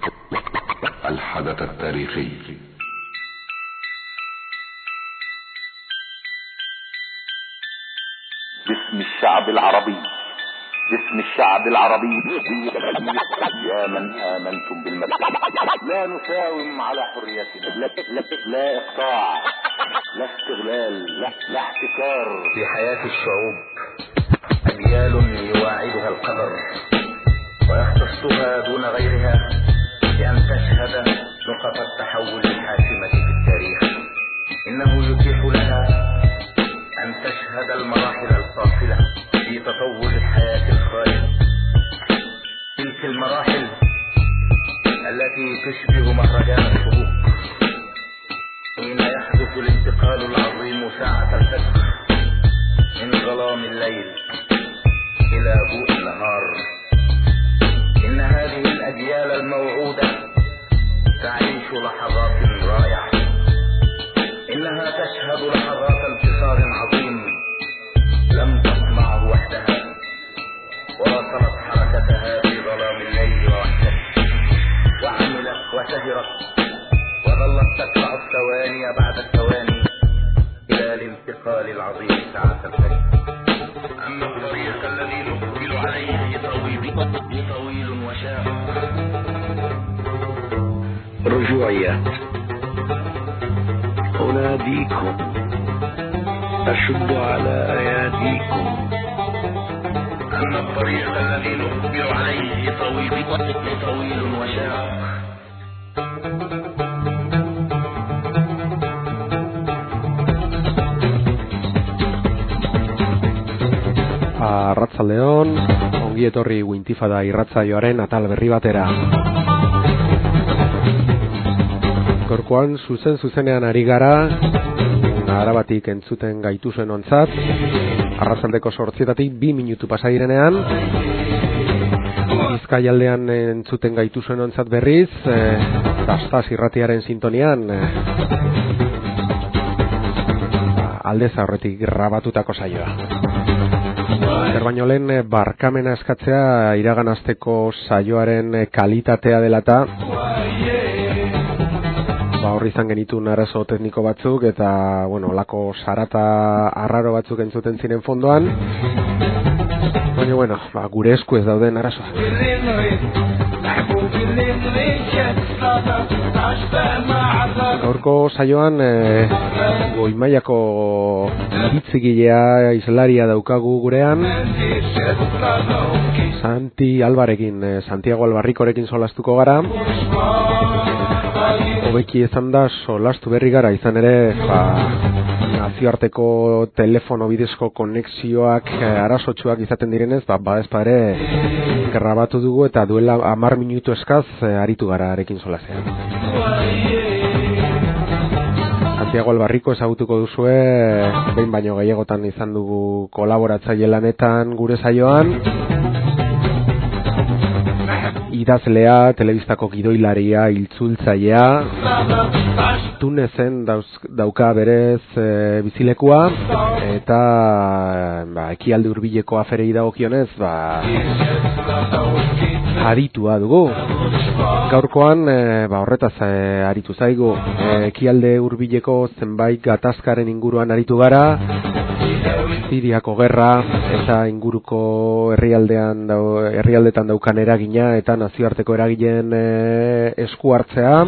الحدث التاريخي. باسم الشعب العربي، باسم الشعب العربي، يا من آمنتم بالمسيح، لا نساوم على حريتنا، لا إقطاع، لا استغلال، لا احتكار. في حياة الشعوب أجيال يواعدها القدر ويختصها دون غيرها بأن تشهد نقط التحول الحاسمة في التاريخ. إنه يتيح لها أن تشهد المراحل الفاصلة في تطور الحياة الخالدة، تلك المراحل التي تشبه مهرجان الشروق حين يحدث الانتقال العظيم ساعة الفجر من ظلام الليل إلى ضوء النهار. إن هذه الأجيال الموعودة تعيش لحظات رائعة، إنها تشهد لحظات انتصار عظيم لم تصنعه وحدها، واصلت حركتها في ظلام الليل وحدها، وعملت وسهرت وظلت تتبع الثواني بعد الثواني إلى الانتقال العظيم ساعة الفجر. أما الطريق الذي نقبل عليه طويل وشاق. رجوعيات أناديكم، أشد على أياديكم. أما الطريق الذي نقبل عليه طويل وشاق. Arratsaldeon, ongi etorri Wintifada irratsaioaren atal berri batera. Gaurkoan zuzenean ari gara, Arabatik entzuten gaituzen ontzat, arratsaldeko 8:00 2 minutu pasa direnean, Bizkaialdean entzuten gaituzen ontzat berriz, Dastaz irratiaren sintonian, Aldez aurretik grabatutako saioa. Baino lehen barkamena eskatzea iragan asteko saioaren kalitatea dela eta horri izan genitun arazo tekniko batzuk eta lako sarata arraro batzuk entzuten ziren fondoan, baina gure esku ez dauden arazoa. Gaurko saioan goi mailako iritzigilea islaria daukagu gurean, Santi Albarekin, Santiago Albarrikorekin solastuko gara. Hobeki ezan da solastu berri gara, izan ere nazioarteko telefono bidezko konexioak arazotsuak izaten direnez, badezpa ere grabatu dugu eta duela 10 minutu eskaz aritu gara arekin solasean. Santiago Albarriko ezagutuko duzue, behin baino gehiagotan izan dugu kolaboratzaile lanetan gure saioan. Idazlea, telebistako gidoilaria, itzultzailea, Tunezen dauka berez bizilekua, eta ekialde hurbileko aferei dagokionez, aditua dugu. Gaurkoan, horretaz aritu zaigu, ekialde hurbileko zenbait gatazkaren inguruan aritu gara, Siriako gerra eta inguruko herrialdetan daukan eragina eta nazioarteko eragileen esku hartzea.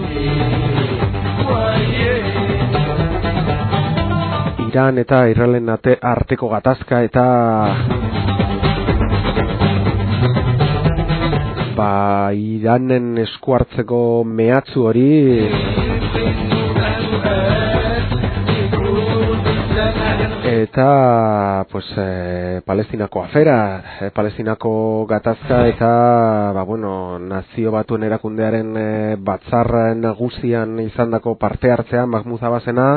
Iran eta Israelen arteko gatazka eta Iranen esku hartzeko mehatxu hori eta Palestinako afera, Palestinako gatazka eta nazio batuen erakundearen batzar nagusian izandako parte hartzean Mahmoud Abbasena.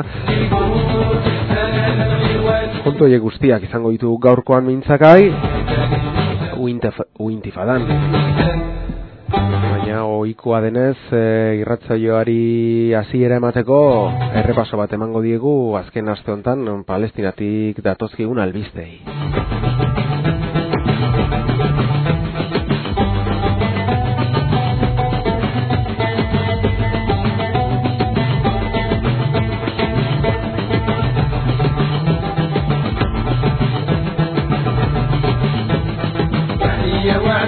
Kontu horiek guztiak izango ditu gaurkoan mintzakai Wintifadan. Baina ohikoa denez, irratsaioari hasiera emateko errepaso bat emango diegu azken aste honetan Palestinatik datozkigun albistei.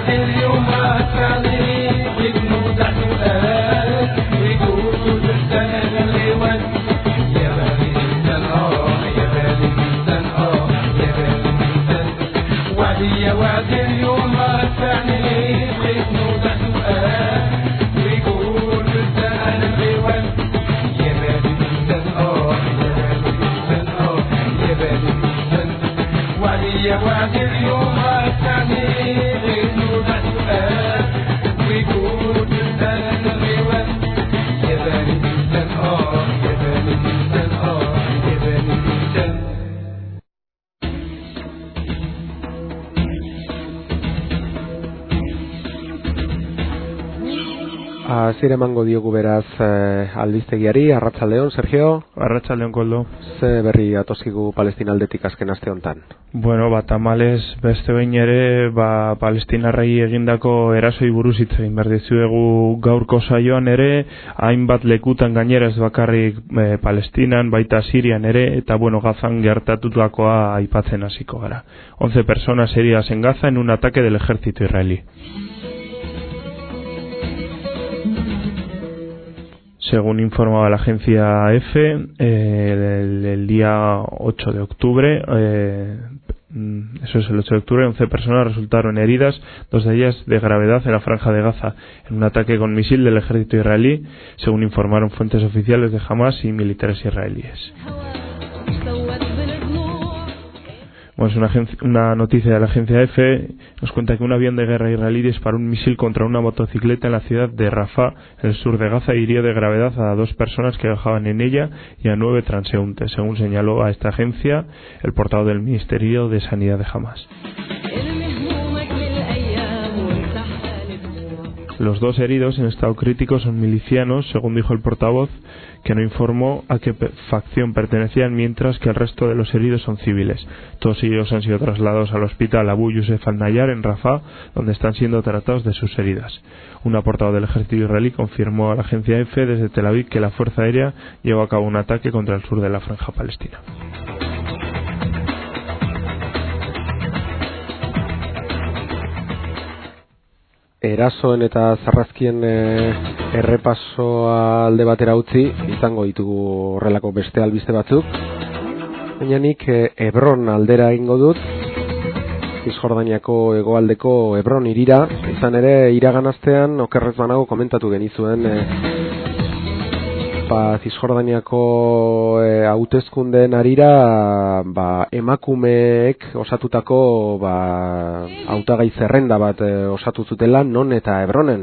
Hasiera emango diogu beraz albiztegiari. Arratsaldeon, Sergio. Arratsaldeon, Koldo. Ze berri atozkigu Palestina aldetik azken aste hontan? Bueno, tamales beste behin ere, palestinarrei egindako erasoi buruz hitz egin behar dizuegu gaurko saioan ere, hainbat lekutan gainera ez bakarrik Palestinan, baita Sirian ere, eta bueno, Gazan gertatutakoa aipatzen hasiko gara. 11 personas heridas en Gaza en un ataque del ejército israelí. Según informaba la agencia EFE, el día 8 de octubre, eso es el 8 de octubre, 11 personas resultaron heridas, 2 de ellas de gravedad en la franja de Gaza, en un ataque con misil del ejército israelí, según informaron fuentes oficiales de Hamas y militares israelíes. Bueno, es una noticia de la agencia EFE, nos cuenta que un avión de guerra israelí disparó un misil contra una motocicleta en la ciudad de Rafah, en el sur de Gaza, y hirió de gravedad a 2 personas que viajaban en ella y a 9 transeúntes, según señaló a esta agencia el portavoz del Ministerio de Sanidad de Hamas. Los 2 heridos en estado crítico son milicianos, según dijo el portavoz, que no informó a qué facción pertenecían, mientras que el resto de los heridos son civiles. Todos ellos han sido trasladados al hospital Abu Yusef al-Nayar en Rafah, donde están siendo tratados de sus heridas. Un portavoz del ejército israelí confirmó a la agencia EFE desde Tel Aviv que la Fuerza Aérea llevó a cabo un ataque contra el sur de la franja palestina. Erasoen eta zarrazkien errepasoa alde batera utzi, izango ditugu horrelako beste albiste batzuk. Baina nik Hebron aldera egingo dut, Cisjordaniako hegoaldeko Hebron hirira, izan ere iragan astean okerrez banago komentatu genizuen Cisjordaniako hauteskundeen harira emakumeek osatutako hautagai zerrenda bat osatu zutela non eta Hebronen.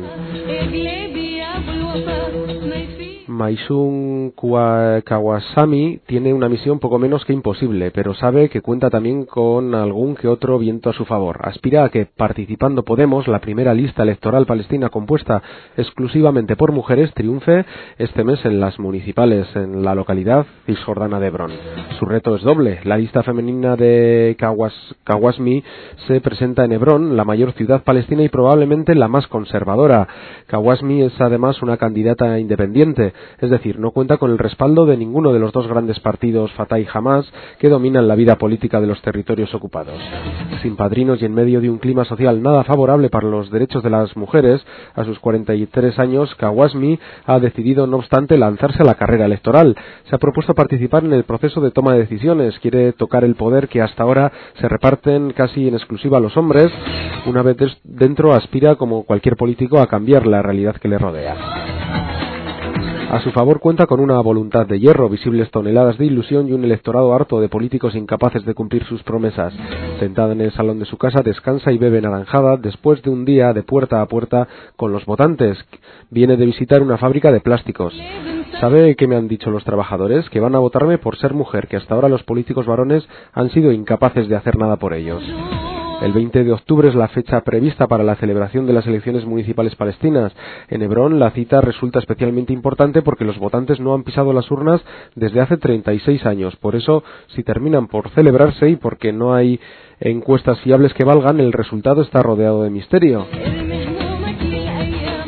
Maysun Kawasami tiene una misión poco menos que imposible, pero sabe que cuenta también con algún que otro viento a su favor. Aspira a que, participando Podemos, la primera lista electoral palestina compuesta exclusivamente por mujeres, triunfe este mes en las municipales en la localidad cisjordana de Hebron. Su reto es doble. La lista femenina de Kawasmi se presenta en Hebron, la mayor ciudad palestina y probablemente la más conservadora. Kawasmi es además una candidata independiente, es decir, no cuenta con el respaldo de ninguno de los 2 grandes partidos, Fatah y Hamas, que dominan la vida política de los territorios ocupados. Sin padrinos y en medio de un clima social nada favorable para los derechos de las mujeres, a sus 43 años, Kawasmi ha decidido, no obstante, lanzarse a la carrera electoral. Se ha propuesto participar en el proceso de toma de decisiones, quiere tocar el poder que hasta ahora se reparten casi en exclusiva a los hombres. Una vez dentro, aspira, como cualquier político, a cambiar la realidad que le rodea. A su favor cuenta con una voluntad de hierro, visibles toneladas de ilusión y un electorado harto de políticos incapaces de cumplir sus promesas. Sentada en el salón de su casa, descansa y bebe naranjada después de un día de puerta a puerta con los votantes. Viene de visitar una fábrica de plásticos. ¿Sabe qué me han dicho los trabajadores? Que van a votarme por ser mujer, que hasta ahora los políticos varones han sido incapaces de hacer nada por ellos. El 20 de octubre es la fecha prevista para la celebración de las elecciones municipales palestinas. En Hebrón la cita resulta especialmente importante porque los votantes no han pisado las urnas desde hace 36 años. Por eso, si terminan por celebrarse y porque no hay encuestas fiables que valgan, el resultado está rodeado de misterio.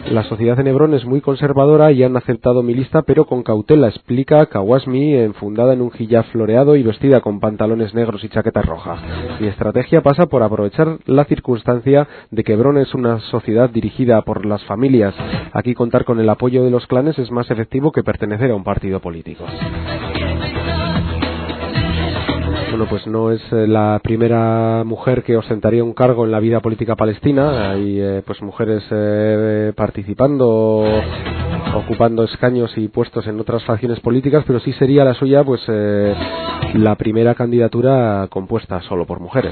La sociedad en Hebrón es muy conservadora y han aceptado mi lista, pero con cautela, explica Kawasmi, enfundada en un hijab floreado y vestida con pantalones negros y chaqueta roja. Mi estrategia pasa por aprovechar la circunstancia de que Hebrón es una sociedad dirigida por las familias. Aquí contar con el apoyo de los clanes es más efectivo que pertenecer a un partido político. Bueno, pues no es la primera mujer que ostentaría un cargo en la vida política palestina. Hay pues mujeres participando, ocupando escaños y puestos en otras facciones políticas, pero sí sería la suya pues la primera candidatura compuesta solo por mujeres.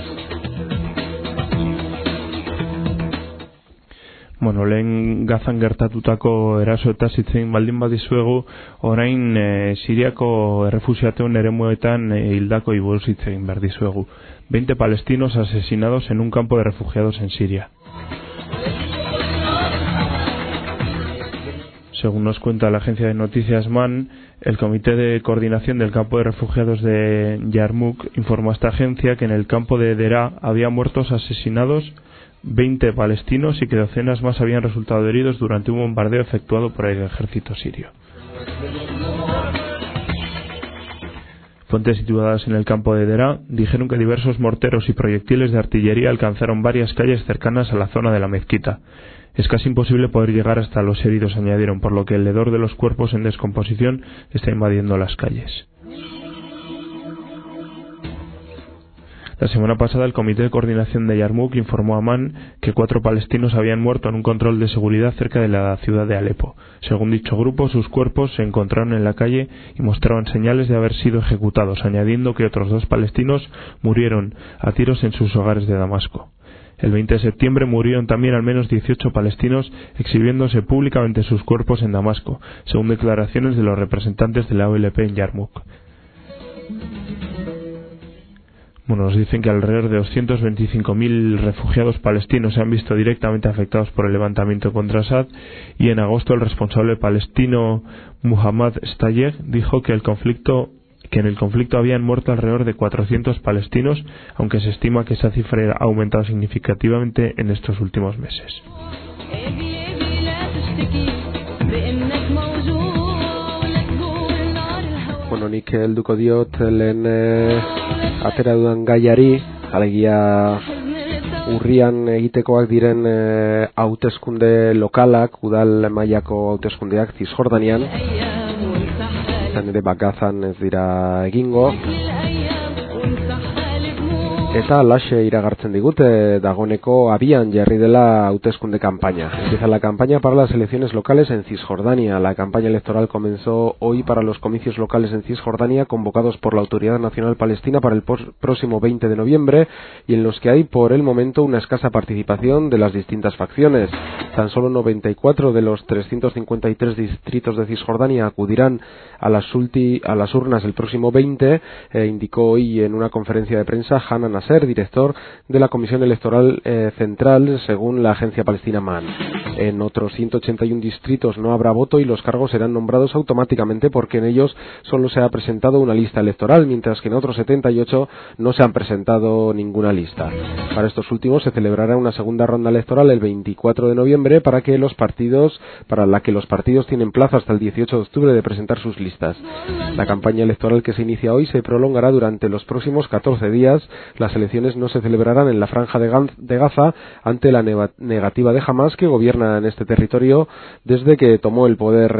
Bueno, lehen Gazan gertatutako erasoetaz hitz egin baldin badizuegu, orain Siriako errefuxiatuen eremuetan hildakoi buruz hitz egin behar dizuegu. 20 palestinos asesinados en un campo de refugiados en Siria. Según nos cuenta la agencia de noticias MAN, el Comité de Coordinación del Campo de Refugiados de Yarmouk informó a esta agencia que en el campo de Deraa había muertos asesinados 20 palestinos y que docenas más habían resultado heridos durante un bombardeo efectuado por el ejército sirio. Fuentes situadas en el campo de Deraa dijeron que diversos morteros y proyectiles de artillería alcanzaron varias calles cercanas a la zona de la mezquita. Es casi imposible poder llegar hasta los heridos, añadieron, por lo que el hedor de los cuerpos en descomposición está invadiendo las calles. La semana pasada el Comité de Coordinación de Yarmouk informó a Amán que 4 palestinos habían muerto en un control de seguridad cerca de la ciudad de Alepo. Según dicho grupo, sus cuerpos se encontraron en la calle y mostraban señales de haber sido ejecutados, añadiendo que otros 2 palestinos murieron a tiros en sus hogares de Damasco. El 20 de septiembre murieron también al menos 18 palestinos exhibiéndose públicamente sus cuerpos en Damasco, según declaraciones de los representantes de la OLP en Yarmouk. Bueno, nos dicen que alrededor de 225.000 refugiados palestinos se han visto directamente afectados por el levantamiento contra Assad, y en agosto el responsable palestino Muhammad Stayeg dijo que en el conflicto habían muerto alrededor de 400 palestinos, aunque se estima que esa cifra ha aumentado significativamente en estos últimos meses. Bueno, nik helduko diot lehen atera dudan gaiari, alegia urrian egitekoak diren hauteskunde lokalak, udal mailako hauteskundeak Zisjordanian, izan ere Gazan ez dira egingo, eta laxe iragartzen digute dagoneko abian jarri dela hauteskunde campaña. Empieza la campaña para las elecciones locales en Cisjordania. La campaña electoral comenzó hoy para los comicios locales en Cisjordania convocados por la Autoridad Nacional Palestina para el próximo 20 de noviembre y en los que hay por el momento una escasa participación de las distintas facciones. Tan solo 94 de los 353 distritos de Cisjordania acudirán a las urnas el próximo 20, indicó hoy en una conferencia de prensa Hanan Nasser, director de la Comisión Electoral Central, según la agencia palestina MAN. En otros 181 distritos no habrá voto y los cargos serán nombrados automáticamente porque en ellos solo se ha presentado una lista electoral, mientras que en otros 78 no se han presentado ninguna lista. Para estos últimos se celebrará una segunda ronda electoral el 24 de noviembre para la que los partidos tienen plazo hasta el 18 de octubre de presentar sus listas. La campaña electoral que se inicia hoy se prolongará durante los próximos 14 días. Las elecciones no se celebrarán en la franja de Gaza ante la negativa de Hamas, que gobierna en este territorio desde que tomó el poder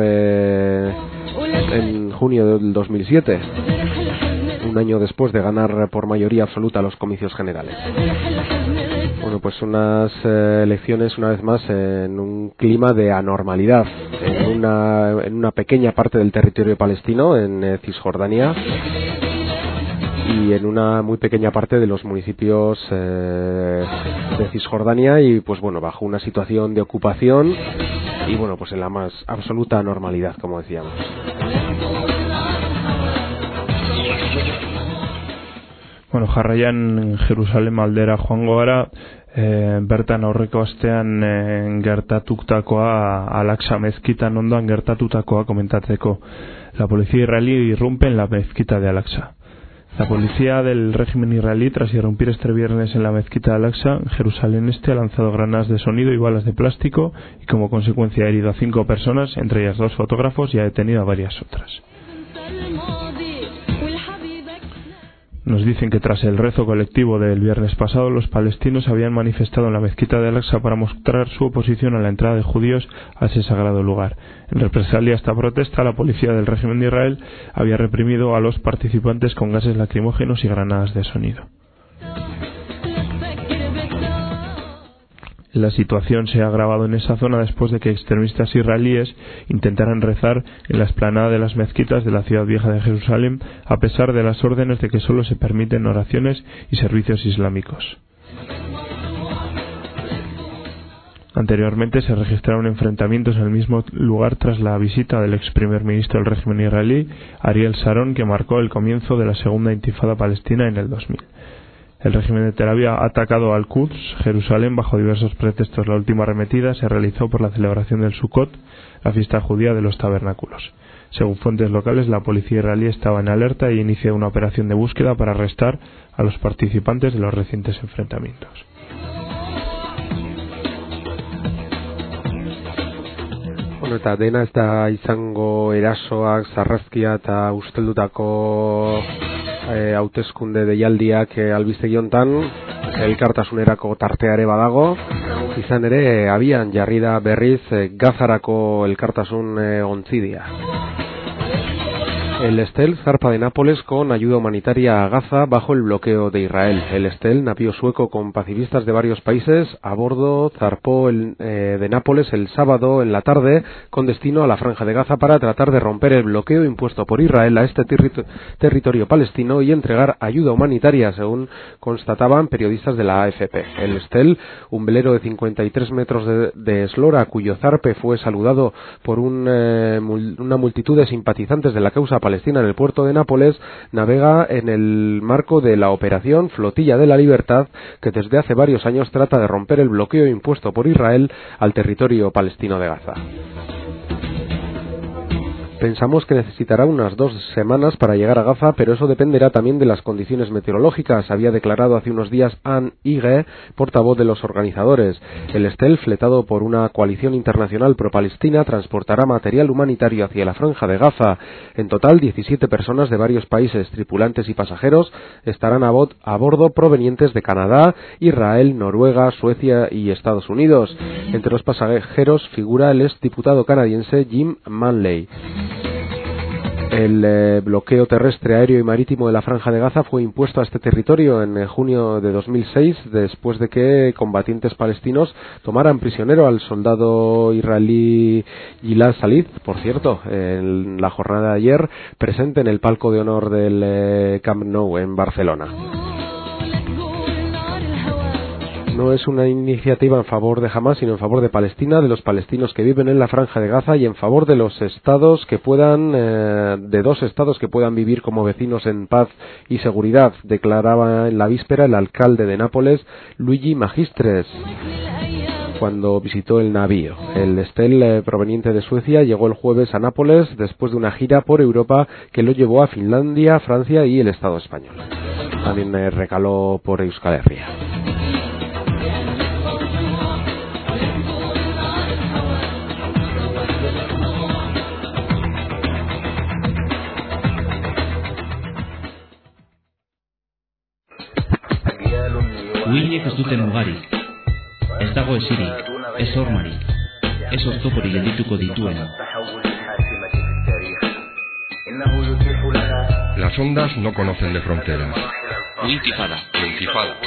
en junio del 2007, un año después de ganar por mayoría absoluta los comicios generales. Bueno, pues unas elecciones una vez más en un clima de anormalidad en una pequeña parte del territorio palestino, en Cisjordania, y en una muy pequeña parte de los municipios de Cisjordania, y pues bueno, bajo una situación de ocupación y bueno, pues en la más absoluta normalidad, como decíamos. Bueno, jarraian Jerusalem aldera joango gara, bertan aurreko astean gertatutakoa, Al-Aqsa mezquitan ondoan gertatutakoa komentatzeko. La policía israelí irrumpe en la mezquita de Al-Aqsa. La policía del régimen israelí, tras irrumpir este viernes en la mezquita de Al-Aqsa, en Jerusalén Este, ha lanzado granadas de sonido y balas de plástico y como consecuencia ha herido a 5 personas, entre ellas 2 fotógrafos, y ha detenido a varias otras. Nos dicen que tras el rezo colectivo del viernes pasado, los palestinos habían manifestado en la mezquita de Al-Aqsa para mostrar su oposición a la entrada de judíos a ese sagrado lugar. En represalia a esta protesta, la policía del régimen de Israel había reprimido a los participantes con gases lacrimógenos y granadas de sonido. La situación se ha agravado en esa zona después de que extremistas israelíes intentaran rezar en la explanada de las mezquitas de la ciudad vieja de Jerusalén, a pesar de las órdenes de que solo se permiten oraciones y servicios islámicos. Anteriormente se registraron enfrentamientos en el mismo lugar tras la visita del ex primer ministro del régimen israelí, Ariel Sharon, que marcó el comienzo de la segunda intifada palestina en el 2000. El régimen de Tel Aviv ha atacado al-Quds, Jerusalén, bajo diversos pretextos. La última arremetida se realizó por la celebración del Sukkot, la fiesta judía de los tabernáculos. Según fuentes locales, la policía israelí estaba en alerta y inició una operación de búsqueda para arrestar a los participantes de los recientes enfrentamientos. Bueno, eta dena ez da izango erasoak, sarrazkia eta usteldutako hauteskunde deialdiak albistegi hontan, elkartasunerako tarteare badago. Izan ere, abian jarri da berriz Gazarako elkartasun ontzidia. El Estel zarpa de Nápoles con ayuda humanitaria a Gaza bajo el bloqueo de Israel. El Estel, navío sueco con pacifistas de varios países, a bordo zarpó de Nápoles el sábado en la tarde con destino a la Franja de Gaza para tratar de romper el bloqueo impuesto por Israel a este territorio palestino y entregar ayuda humanitaria, según constataban periodistas de la AFP. El Estel, un velero de 53 metros de eslora, cuyo zarpe fue saludado por una multitud de simpatizantes de la causa palestina en el puerto de Nápoles, navega en el marco de la operación Flotilla de la Libertad, que desde hace varios años trata de romper el bloqueo impuesto por Israel al territorio palestino de Gaza. Pensamos que necesitará unas 2 semanas para llegar a Gaza, pero eso dependerá también de las condiciones meteorológicas, había declarado hace unos días Anne Ige, portavoz de los organizadores. El Estel, fletado por una coalición internacional pro-palestina, transportará material humanitario hacia la Franja de Gaza. En total, 17 personas de varios países, tripulantes y pasajeros, estarán a bordo provenientes de Canadá, Israel, Noruega, Suecia y Estados Unidos. Entre los pasajeros figura el exdiputado canadiense Jim Manley. El bloqueo terrestre, aéreo y marítimo de la Franja de Gaza fue impuesto a este territorio en junio de 2006, después de que combatientes palestinos tomaran prisionero al soldado israelí Gilad Shalit, por cierto, en la jornada de ayer, presente en el palco de honor del Camp Nou en Barcelona. No es una iniciativa en favor de Hamás, sino en favor de Palestina, de los palestinos que viven en la Franja de Gaza y en favor de los estados que puedan, de 2 estados que puedan vivir como vecinos en paz y seguridad, declaraba en la víspera el alcalde de Nápoles, Luigi Magistris, cuando visitó el navío. El Estel, proveniente de Suecia, llegó el jueves a Nápoles después de una gira por Europa que lo llevó a Finlandia, Francia y el Estado español. También recaló por Euskal Herria. Uhinek ez dute mugarik, ez dago esirik, ez hormarik, ez oztoporik geldituko dituena. Las ondas no conocen de fronteras. Intifada. Intifada.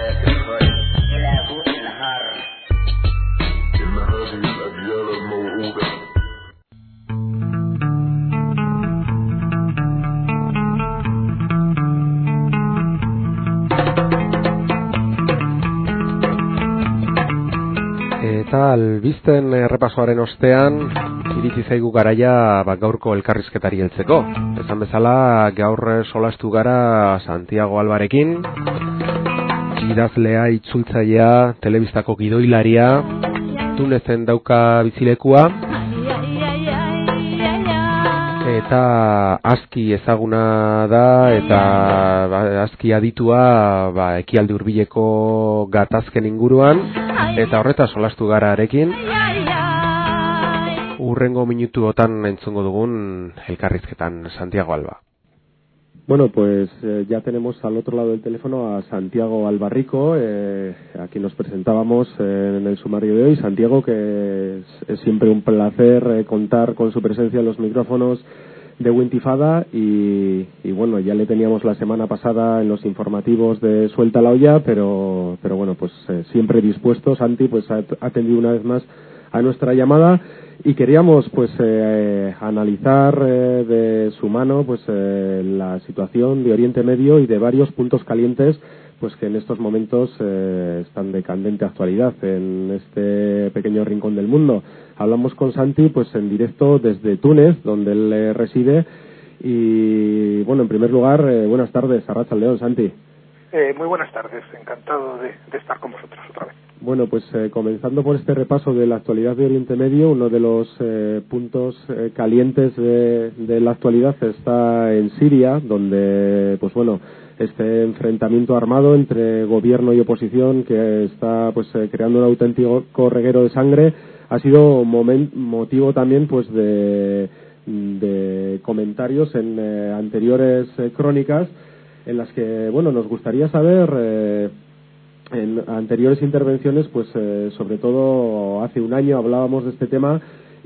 Eta albisten errepasoaren ostean iritsi zaigu garaia gaurko elkarrizketari heltzeko. Esan bezala gaur solastu gara Santiago Albarekin, idazlea, itzultzailea, telebistako gidoilaria, Tunezen dauka bizilekua, Aita aski ezaguna da eta aski aditua ekialde hurbileko gatazken inguruan eta horretaz solastu gara arekin. Urrengo minutuotan entzungo dugun elkarrizketan Santiago Alba. Bueno, pues ya tenemos al otro lado del teléfono a Santiago Albarrico, a quien nos presentábamos en el sumario de hoy. Santiago, que es siempre un placer contar con su presencia en los micrófonos de Wintifada y bueno, ya le teníamos la semana pasada en los informativos de Suelta la Olla, pero bueno, pues siempre dispuesto. Santi pues ha atendido una vez más a nuestra llamada y queríamos pues analizar de su mano pues la situación de Oriente Medio y de varios puntos calientes pues que en estos momentos están de candente actualidad en este pequeño rincón del mundo. Hablamos con Santi pues en directo desde Túnez, donde él reside, y bueno, en primer lugar, buenas tardes, Arratsaldeon, Santi. Muy buenas tardes, encantado de estar con vosotros otra vez. Bueno, pues comenzando por este repaso de la actualidad de Oriente Medio, uno de los puntos calientes de la actualidad está en Siria, donde pues bueno, este enfrentamiento armado entre gobierno y oposición que está pues creando un auténtico reguero de sangre ha sido motivo también pues de comentarios en anteriores crónicas en las que bueno nos gustaría saber en anteriores intervenciones pues sobre todo hace un año hablábamos de este tema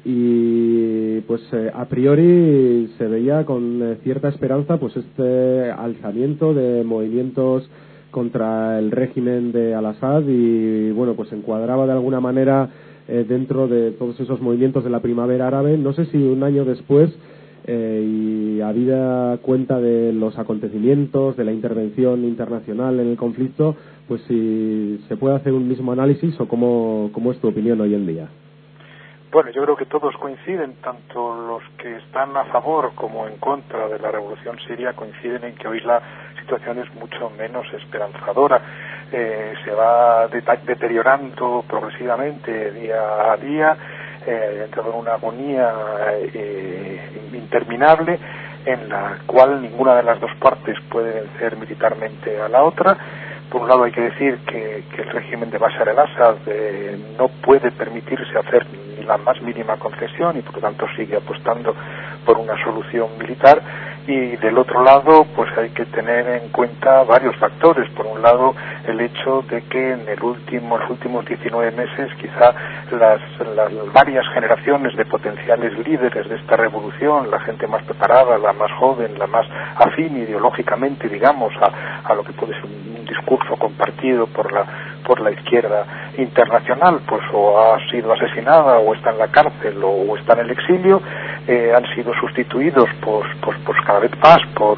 y pues a priori se veía con cierta esperanza pues este alzamiento de movimientos contra el régimen de Al-Assad y bueno pues encuadraba de alguna manera dentro de todos esos movimientos de la primavera árabe. No sé si un año después y habida cuenta de los acontecimientos, de la intervención internacional en el conflicto, pues si se puede hacer un mismo análisis o cómo es tu opinión hoy en día. Bueno, yo creo que todos coinciden, tanto los que están a favor como en contra de la revolución siria coinciden en que hoy la situación es mucho menos esperanzadora. Se va deteriorando progresivamente día a día, entrando en una agonía interminable en la cual ninguna de las dos partes puede vencer militarmente a la otra. Por un lado hay que decir que el régimen de Bashar al-Assad no puede permitirse hacer ni la más mínima concesión y por lo tanto sigue apostando por una solución militar, y del otro lado pues hay que tener en cuenta varios factores. Por un lado el hecho de que en los últimos 19 meses quizá las varias generaciones de potenciales líderes de esta revolución, la gente más preparada, la más joven, la más afín ideológicamente digamos a lo que puede ser un discurso compartido por la izquierda internacional, pues o ha sido asesinada o está en la cárcel o está en el exilio, han sido sustituidos pues cada vez más por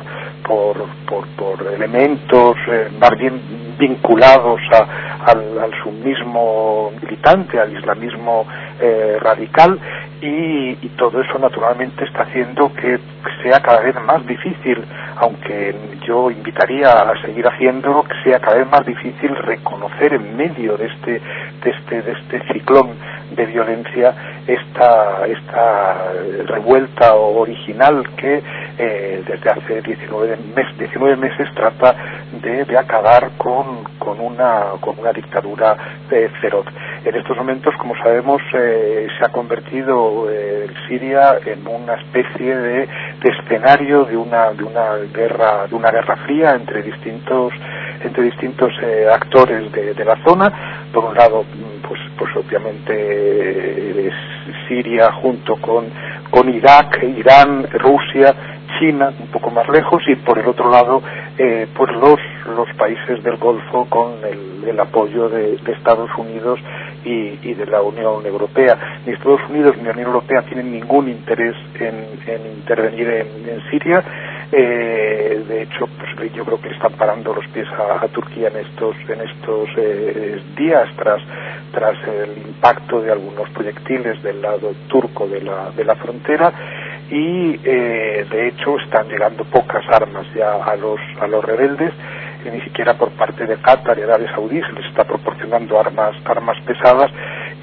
elementos más bien vinculados al sumismo militante, al islamismo radical, y todo eso naturalmente está haciendo que sea cada vez más difícil, aunque yo invitaría a seguir haciéndolo, que sea cada vez más difícil reconocer en medio de este ciclón de violencia esta revuelta original que desde hace 19 meses trata de acabar con una dictadura feroz. En estos momentos, como sabemos, se ha convertido Siria en una especie de escenario de una guerra fría entre distintos actores de la zona. Por un lado, pues obviamente Siria junto con Irak, Irán, Rusia, China, un poco más lejos, y por el otro lado pues los países del Golfo con el apoyo de Estados Unidos y de la Unión Europea. Ni Estados Unidos ni la Unión Europea tienen ningún interés en intervenir en Siria. De hecho, pues yo creo que le están parando los pies a Turquía en estos días tras el impacto de algunos proyectiles del lado turco de la frontera, y de hecho están llegando pocas armas ya a los rebeldes. Ni siquiera por parte de Qatar y Arabia Saudí se les está proporcionando armas pesadas,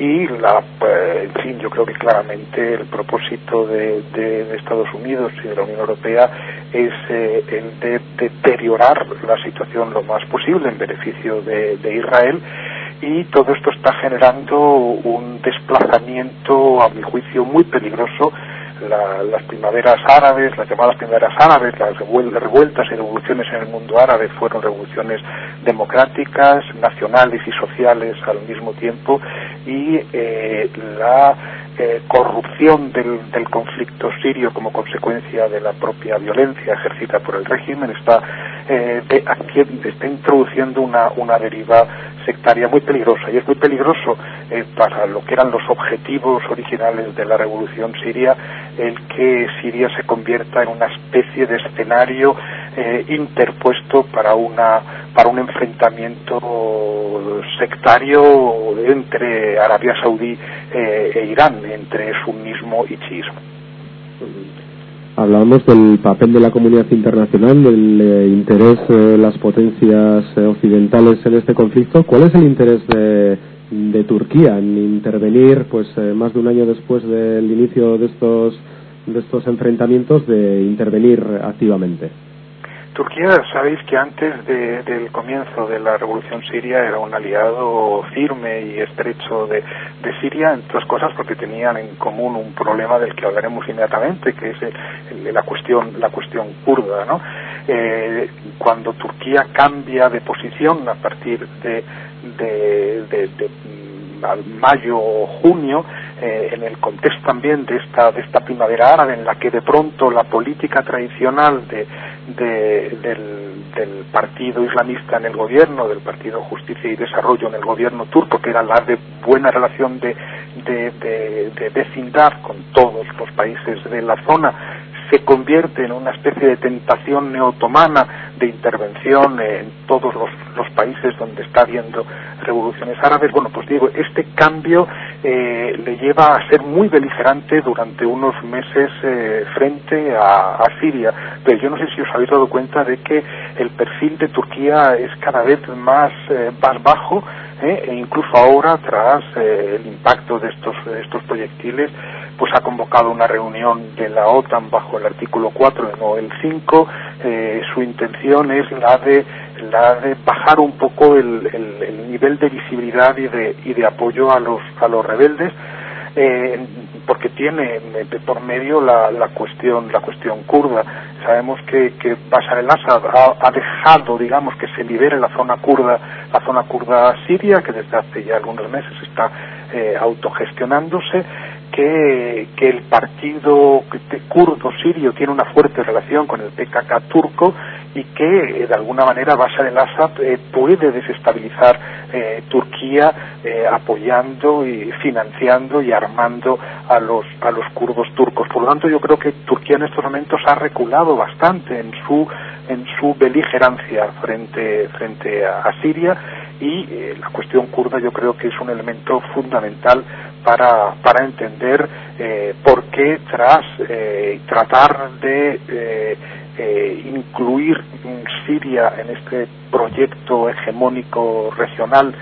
y en fin, yo creo que claramente el propósito de Estados Unidos y de la Unión Europea es el de deteriorar la situación lo más posible en beneficio de Israel, y todo esto está generando un desplazamiento, a mi juicio, muy peligroso. Las primaveras árabes, las llamadas primaveras árabes, las revueltas y revoluciones en el mundo árabe fueron revoluciones democráticas, nacionales y sociales al mismo tiempo, y la corrupción del conflicto sirio como consecuencia de la propia violencia ejercida por el régimen está introduciendo una deriva sectaria muy peligrosa, y es muy peligroso para lo que eran los objetivos originales de la revolución siria, el que Siria se convierta en una especie de escenario interpuesto para un enfrentamiento sectario entre Arabia Saudí e Irán, entre sunnismo y chiismo. Hablábamos del papel de la comunidad internacional, del interés de las potencias occidentales en este conflicto. ¿Cuál es el interés de Turquía en intervenir, pues más de un año después del inicio de estos enfrentamientos, de intervenir activamente? Turquía, sabéis que antes del comienzo de la revolución siria era un aliado firme y estrecho de Siria, entre otras cosas porque tenían en común un problema del que hablaremos inmediatamente, que es la cuestión kurda, ¿no? Cuando Turquía cambia de posición a partir de mayo o junio, en el contexto también de esta primavera árabe, en la que de pronto la política tradicional del partido islamista en el gobierno, del partido Justicia y Desarrollo en el gobierno turco, que era la de buena relación de vecindad con todos los países de la zona, se convierte en una especie de tentación neotomana de intervención en todos los países donde está habiendo revoluciones árabes. Bueno, pues digo, este cambio le lleva a ser muy beligerante durante unos meses frente a Siria, pero yo no sé si os habéis dado cuenta de que el perfil de Turquía es cada vez más bajo, e incluso ahora, tras el impacto de estos proyectiles, pues ha convocado una reunión de la OTAN bajo el artículo 4 y no el 5. Su intención es la de bajar un poco el nivel de visibilidad y de apoyo a los rebeldes, porque tiene por medio la cuestión kurda. Sabemos que Bashar al-Assad ha dejado, digamos, que se libere la zona kurda siria, que desde hace ya algunos meses está autogestionándose, que el partido kurdo sirio tiene una fuerte relación con el PKK turco, y que de alguna manera Bashar al-Assad puede desestabilizar Turquía apoyando y financiando y armando a los kurdos turcos. Por lo tanto, yo creo que Turquía en estos momentos ha reculado bastante en su beligerancia frente a Siria, y la cuestión kurda yo creo que es un elemento fundamental para entender por qué tras tratar de incluir Siria en este proyecto hegemónico regional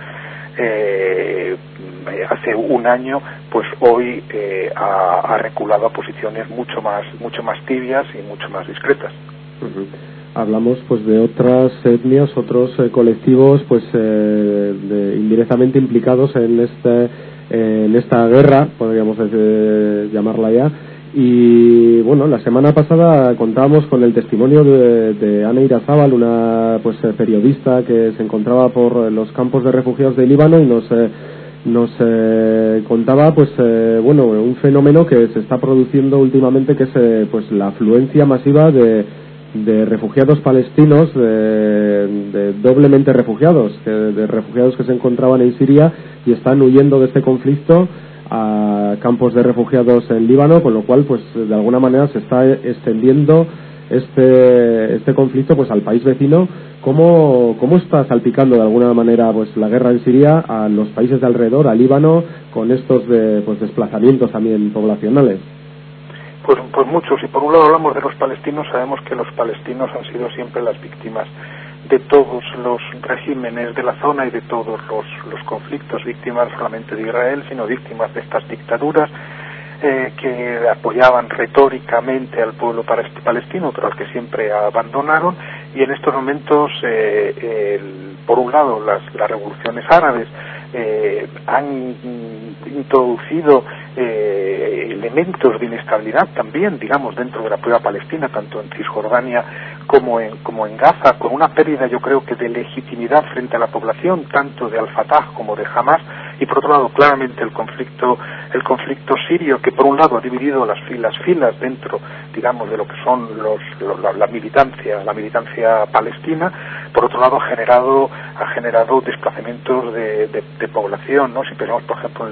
hace un año, pues hoy ha reculado a posiciones mucho más tibias y mucho más discretas. Uh-huh. Hablamos pues de otras etnias, otros colectivos pues indirectamente implicados en esta guerra, podríamos llamarla ya. Y bueno, la semana pasada contábamos con el testimonio de Ana Irazábal, una pues periodista que se encontraba por los campos de refugiados de Líbano, y nos contaba pues bueno, un fenómeno que se está produciendo últimamente, que es pues la afluencia masiva de refugiados palestinos, de doblemente refugiados, de refugiados que se encontraban en Siria y están huyendo de este conflicto a campos de refugiados en Líbano, con lo cual pues de alguna manera se está extendiendo este conflicto pues al país vecino. ¿Cómo está salpicando de alguna manera pues la guerra en Siria a los países de alrededor, a Líbano, con estos desplazamientos también poblacionales? Pues muchos. Y por un lado hablamos de los palestinos, sabemos que los palestinos han sido siempre las víctimas de todos los regímenes de la zona y de todos los conflictos, víctimas no solamente de Israel, sino víctimas de estas dictaduras que apoyaban retóricamente al pueblo palestino, pero al que siempre abandonaron. Y en estos momentos, por un lado, las revoluciones árabes han introducido elementos de inestabilidad también, digamos, dentro de la propia Palestina, tanto en Cisjordania como en Gaza, con una pérdida, yo creo que de legitimidad frente a la población, tanto de Al-Fatah como de Hamas. Y por otro lado, claramente el conflicto sirio, que por un lado ha dividido las filas dentro, digamos, de lo que son la militancia palestina. Por otro lado, ha generado desplazamientos de población, ¿no? Si pensamos, por ejemplo,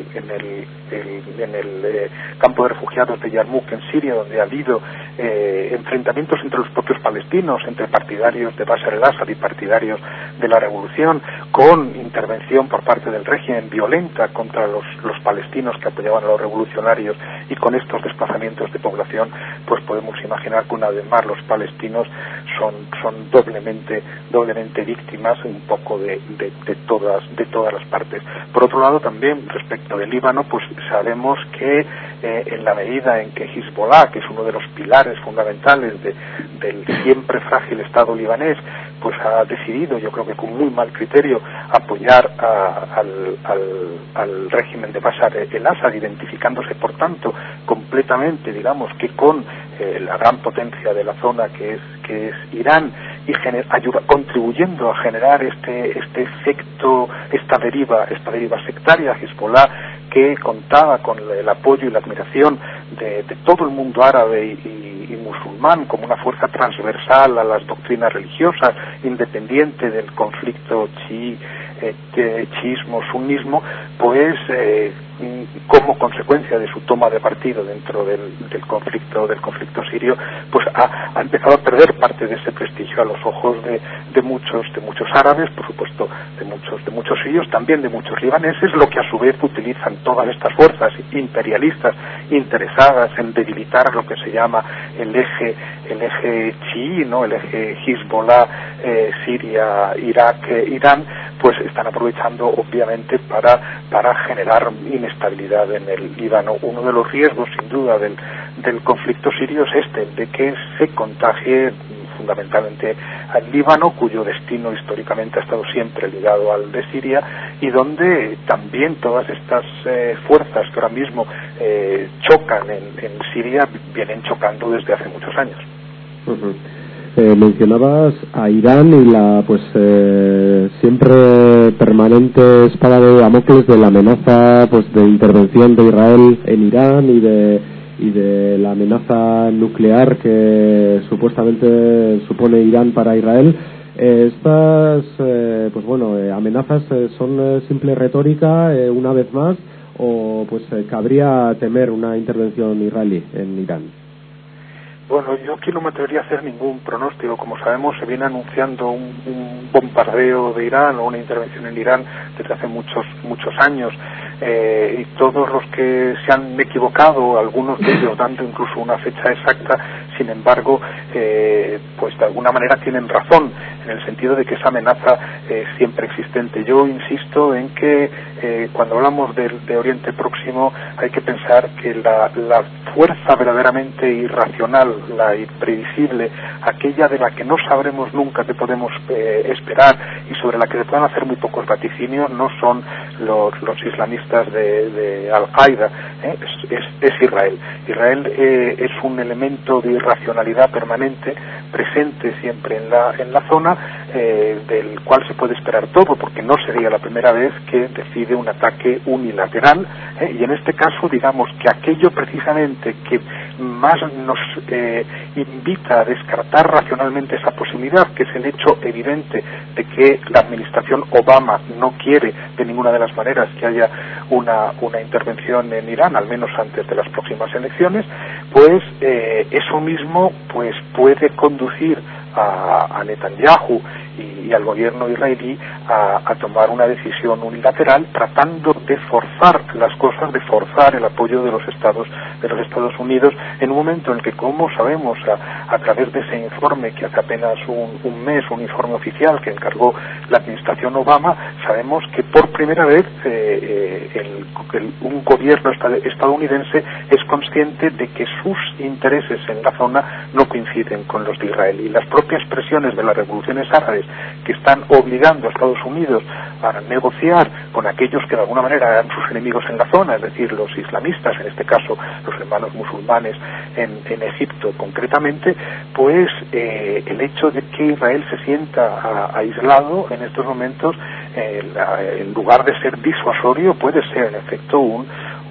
en el campo de refugiados de Yarmouk en Siria, donde ha habido enfrentamientos entre los propios palestinos, entre partidarios de Bashar al-Assad y partidarios de la revolución, con intervención por parte del régimen violenta contra los palestinos que apoyaban a los revolucionarios, y con estos desplazamientos de población, pues podemos imaginar que una vez más los palestinos son doblemente víctimas un poco de todas las partes. Por otro lado, también respecto del Líbano, pues sabemos que en la medida en que Hezbollah, que es uno de los pilares fundamentales del siempre frágil Estado libanés, pues ha decidido, yo creo que con muy mal criterio, apoyar al régimen de Bashar al-Assad, identificándose por tanto completamente, digamos, que con la gran potencia de la zona que es Irán, y contribuyendo a generar este efecto, esta deriva sectaria. Hezbollah, que contaba con el apoyo y la admiración de todo el mundo árabe y musulmán, como una fuerza transversal a las doctrinas religiosas, independiente del conflicto chiismo-sunismo, pues como consecuencia de su toma de partido dentro del conflicto sirio, pues ha empezado a perder parte de ese prestigio a los ojos de muchos árabes, por supuesto de muchos sirios, también de muchos libaneses, lo que a su vez utilizan todas estas fuerzas imperialistas interesadas en debilitar lo que se llama el eje chií, ¿no? El eje Hezbollah, Siria, Irak, Irán, pues están aprovechando obviamente para generar inestabilidad en el Líbano. Uno de los riesgos, sin duda, del conflicto sirio es de que se contagie fundamentalmente al Líbano, cuyo destino históricamente ha estado siempre ligado al de Siria, y donde también todas estas fuerzas que ahora mismo chocan en Siria vienen chocando desde hace muchos años. Uh-huh. Mencionabas a Irán y la siempre permanente espada de Damocles de la amenaza de intervención de Israel en Irán y de la amenaza nuclear que supuestamente supone Irán para Israel. Estas amenazas son simple retórica una vez más, o cabría temer una intervención israelí en Irán. Bueno, yo aquí no me atrevería a hacer ningún pronóstico. Como sabemos, se viene anunciando un bombardeo de Irán o una intervención en Irán desde hace muchos años, y todos los que se han equivocado, algunos de ellos dando incluso una fecha exacta, sin embargo, pues de alguna manera tienen razón, en el sentido de que esa amenaza es siempre existente. Yo insisto en que cuando hablamos de Oriente Próximo hay que pensar que la fuerza verdaderamente irracional, la imprevisible, aquella de la que no sabremos nunca qué podemos esperar y sobre la que se pueden hacer muy pocos vaticinios, no son los islamistas de Al-Qaeda, es Israel. Israel es un elemento de irracionalidad permanente, presente siempre en la zona, del cual se puede esperar todo, porque no sería la primera vez que decide un ataque unilateral, y en este caso, digamos que aquello precisamente que más nos invita a descartar racionalmente esa posibilidad, que es el hecho evidente de que la administración Obama no quiere de ninguna de las maneras que haya una intervención en Irán, al menos antes de las próximas elecciones, pues eso mismo pues puede conducir a Netanyahu y y al gobierno israelí a tomar una decisión unilateral, tratando de forzar las cosas, de forzar el apoyo de los Estados Unidos en un momento en el que, como sabemos a través de ese informe que hace apenas un mes, un informe oficial que encargó la administración Obama, sabemos que por primera vez un gobierno estadounidense es consciente de que sus intereses en la zona no coinciden con los de Israel, y las propias presiones de las revoluciones árabes que están obligando a Estados Unidos a negociar con aquellos que de alguna manera eran sus enemigos en la zona, es decir, los islamistas, en este caso los hermanos musulmanes en Egipto concretamente, pues el hecho de que Israel se sienta aislado en estos momentos, en lugar de ser disuasorio, puede ser en efecto un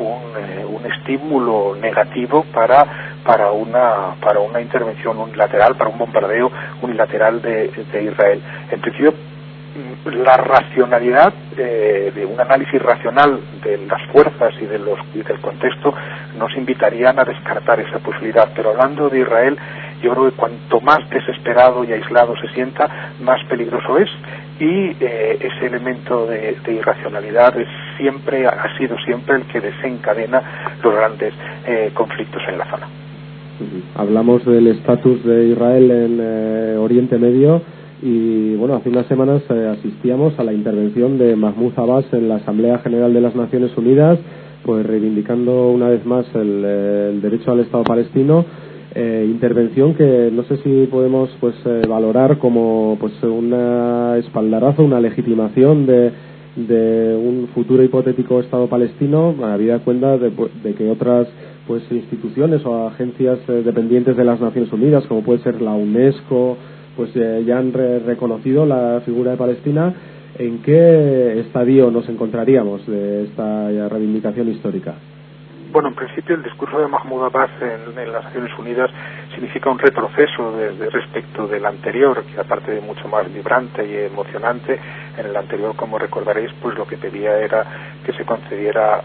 estímulo negativo para una intervención unilateral, para un bombardeo unilateral de Israel. En principio, la racionalidad de un análisis racional de las fuerzas y del contexto nos invitarían a descartar esa posibilidad, pero hablando de Israel, yo creo que cuanto más desesperado y aislado se sienta, más peligroso es, y ese elemento de irracionalidad ha sido siempre el que desencadena los grandes conflictos en la zona. Hablamos del estatus de Israel en Oriente Medio, y bueno, hace unas semanas asistíamos a la intervención de Mahmoud Abbas en la Asamblea General de las Naciones Unidas, pues reivindicando una vez más el derecho al Estado palestino, intervención que no sé si podemos valorar como un espaldarazo, una legitimación de un futuro hipotético Estado palestino, habida cuenta de que otras instituciones o agencias dependientes de las Naciones Unidas, como puede ser la UNESCO, ya han reconocido la figura de Palestina. ¿En qué estadio nos encontraríamos de esta reivindicación histórica? Bueno, en principio el discurso de Mahmoud Abbas en las Naciones Unidas significa un retroceso respecto del anterior, que aparte de mucho más vibrante y emocionante, en el anterior, como recordaréis, pues lo que pedía era que se concediera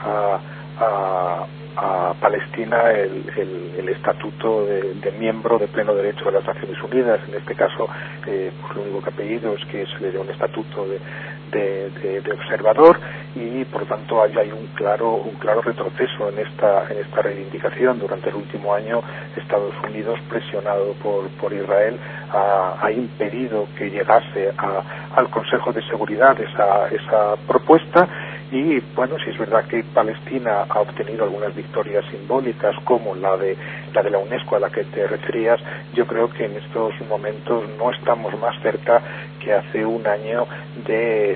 a Palestina el estatuto de miembro de pleno derecho de las Naciones Unidas. En este caso, lo único que ha pedido es que se le dé un estatuto de observador, y por lo tanto hay un claro retroceso en esta reivindicación. Durante el último año, Estados Unidos, presionado por Israel, ha impedido que llegase al Consejo de Seguridad esa propuesta. Y bueno, si es verdad que Palestina ha obtenido algunas victorias simbólicas, como la de la UNESCO a la que te referías, yo creo que en estos momentos no estamos más cerca que hace un año de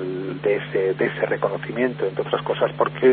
ese reconocimiento, entre otras cosas porque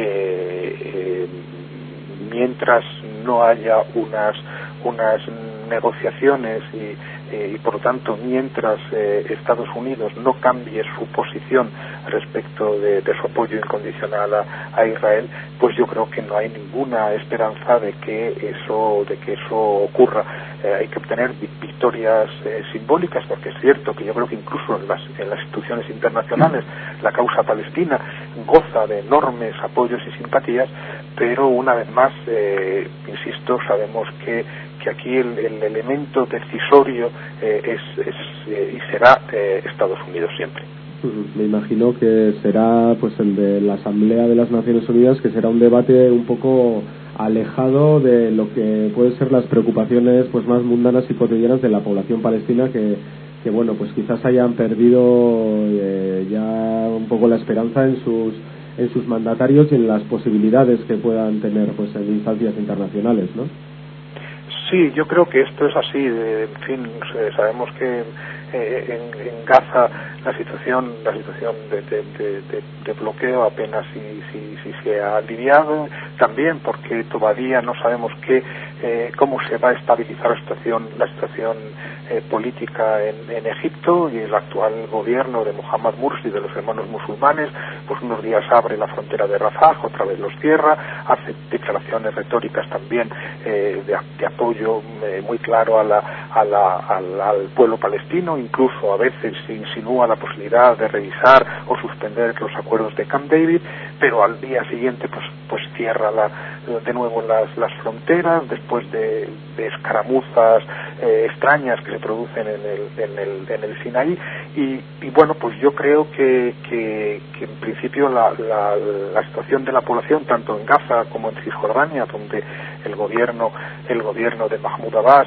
mientras no haya unas negociaciones y por lo tanto mientras Estados Unidos no cambie su posición respecto de su apoyo incondicional a Israel, pues yo creo que no hay ninguna esperanza de que eso ocurra. Hay que obtener victorias simbólicas, porque es cierto que yo creo que incluso en las instituciones internacionales la causa palestina goza de enormes apoyos y simpatías, pero una vez más, insisto, sabemos que aquí el elemento decisorio es y será Estados Unidos siempre. Me imagino que será el de la Asamblea de las Naciones Unidas, que será un debate un poco alejado de lo que pueden ser las preocupaciones más mundanas y cotidianas de la población palestina, que bueno, quizás hayan perdido ya un poco la esperanza en sus mandatarios y en las posibilidades que puedan tener en instancias internacionales, ¿no? Sí, yo creo que esto es así. En fin, sabemos que en Gaza la situación de bloqueo apenas si se ha aliviado, también porque todavía no sabemos cómo se va a estabilizar la situación política en Egipto, y el actual gobierno de Mohamed Morsi, de los hermanos musulmanes, pues unos días abre la frontera de Rafah, otra vez los cierra, hace declaraciones retóricas también de apoyo muy claro al pueblo palestino, incluso a veces se insinúa la posibilidad de revisar o suspender los acuerdos de Camp David, pero al día siguiente pues cierra de nuevo las fronteras, después de escaramuzas extrañas que se producen en el Sinaí, y bueno, pues yo creo que en principio la situación de la población, tanto en Gaza como en Cisjordania, donde el gobierno de Mahmoud Abbas,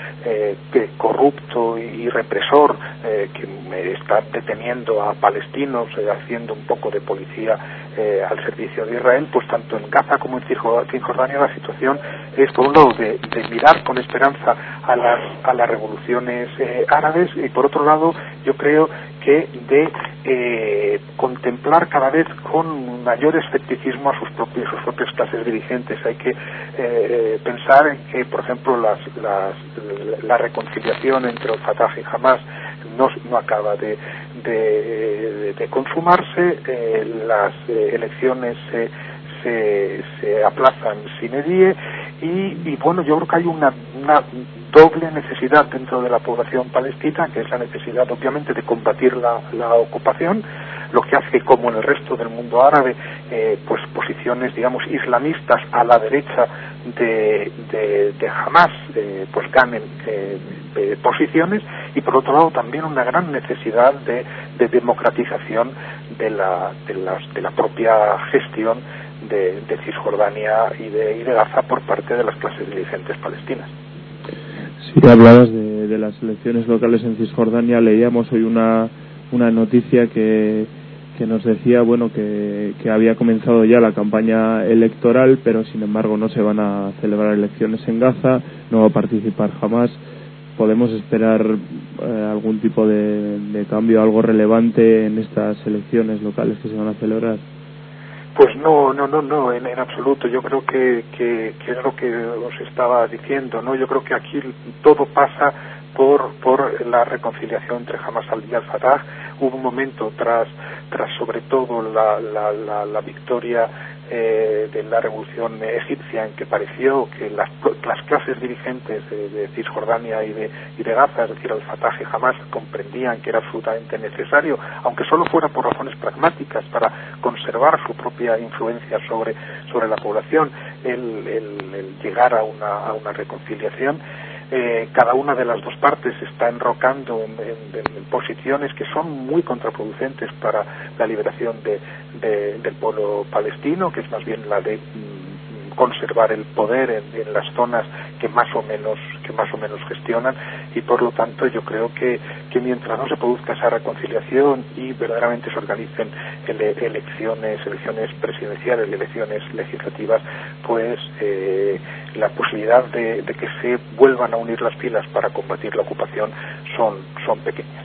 corrupto y represor, que está deteniendo a palestinos, haciendo un poco de policía al servicio de Israel, pues tanto en Gaza como en Cisjordania la situación es, por un lado, de mirar con esperanza a las revoluciones árabes, y por otro lado yo creo que de contemplar cada vez con mayor escepticismo a sus propias clases dirigentes. Hay que pensar en que, por ejemplo, la reconciliación entre el Fatah y Hamas no acaba de consumarse, las elecciones se aplazan sine die, y bueno, yo creo que hay una doble necesidad dentro de la población palestina, que es la necesidad obviamente de combatir la ocupación, lo que hace, como en el resto del mundo árabe, pues posiciones, digamos, islamistas a la derecha de Hamas pues ganen posiciones, y por otro lado también una gran necesidad de democratización de la propia gestión de Cisjordania y de Gaza por parte de las clases dirigentes palestinas. Sí, hablabas de las elecciones locales en Cisjordania. Leíamos hoy una noticia que nos decía, bueno, que había comenzado ya la campaña electoral, pero sin embargo no se van a celebrar elecciones en Gaza, no va a participar jamás. ¿Podemos esperar algún tipo de cambio, algo relevante en estas elecciones locales que se van a celebrar? Pues no, en absoluto. Yo creo que es lo que os estaba diciendo, ¿no? Yo creo que aquí todo pasa por la reconciliación entre Hamas y al-Fatah. Hubo un momento tras sobre todo la victoria de la revolución egipcia, en que pareció que las clases dirigentes de Cisjordania y de Gaza, es decir, al-Fatah y Hamas, comprendían que era absolutamente necesario, aunque solo fuera por razones pragmáticas, para conservar su propia influencia sobre la población, el llegar a una reconciliación. Cada una de las dos partes está enrocando en posiciones que son muy contraproducentes para la liberación del pueblo palestino, que es más bien la de conservar el poder en las zonas que más o menos gestionan, y por lo tanto yo creo que mientras no se produzca esa reconciliación y verdaderamente se organicen elecciones presidenciales, elecciones legislativas, pues la posibilidad de que se vuelvan a unir las filas para combatir la ocupación son pequeñas.